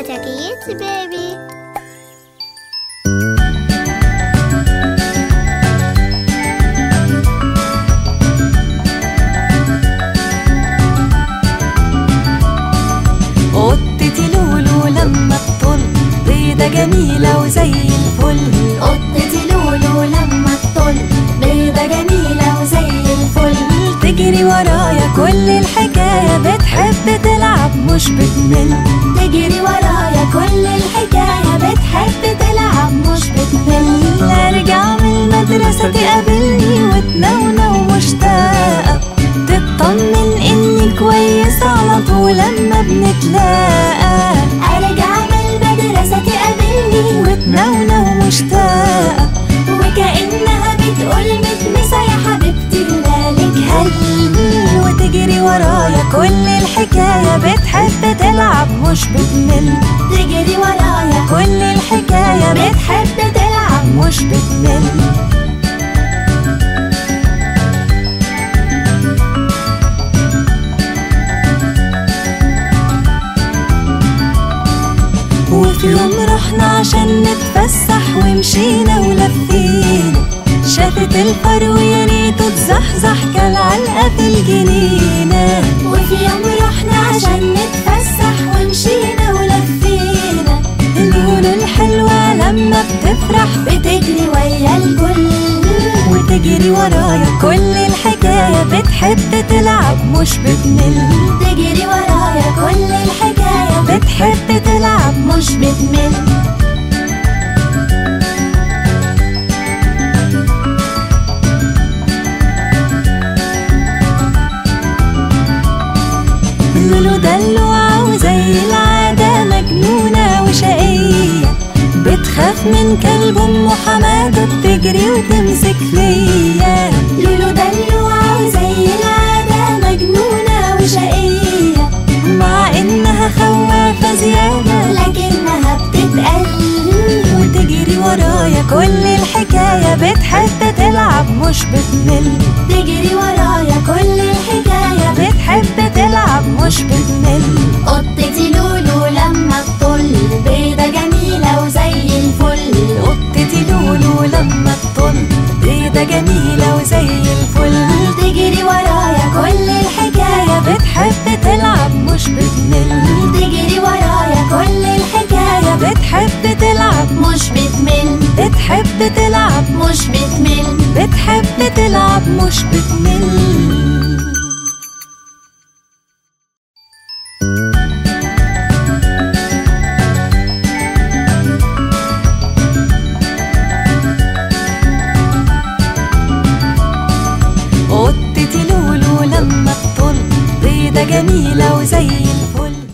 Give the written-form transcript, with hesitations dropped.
كتاكيت بيبي. قطتي لولو لما تطل بيضة جميلة وزي الفل. قطتي لولو لما تطل بيضة جميلة وزي الفل. تجري ورايا كل الحكاية بتحب تلعب مش بتمل. تجري ورايا كل الحكاية بتحب تلعب مش بتمل. ارجع من المدرسة تقابلني وتنونة ومشتاقة تطمن اني كويسة على طول لما بنتلاقى. ارجع من المدرسة تقابلني وتنونة ومشتاقة وكأنها بتقول متمسة يا حبيبتي لالك هل. وتجري ورايا كل الحكاية بتحب تلعب مش بتمل. تجري ورايا كل الحكاية بتحب تلعب مش بتمل. وفي يوم رحنا عشان نتفسح ومشينا ولفينا. شافت الفرو يا ريته اتزحزح كالعلقة في الجنينة. وفي يوم رحنا عشان نتفسح ومشينا ولفينا. لولو الحلوة لما بتفرح بتجري ويا الكل وتجري ورايا كل الحكاية بتحب تلعب مش بتمل. تجري ورايا كل الحكاية بتحب تلعب مش بتمل. لولو دلوعة وزي العادة مجنونة وشقية. بتخاف من كلب أم حمادة بتجري وتمسك فيا. لولو دلوعة وزي العادة مجنونة وشقية. مع إنها خوافة زيادة لكنها بتتقل. وتجري ورايا كل الحكاية بتحب تلعب مش بتمل. تجري ورايا كل الحكاية بتحب تلعب مش بتمل. قطتي لولو لما تطل بيضة جميلة وزي الفل. قطتي لولو لما تطل بيضة جميلة وزي الفل. تجري ورايا كل الحكاية بتحب تلعب مش بتمل. تجري ورايا كل الحكاية بتحب تلعب مش بتمل. بتحب تلعب مش بتمل. بتحب تلعب مش بتمل. قطتي لولو لما تطل بيضة جميلة وزي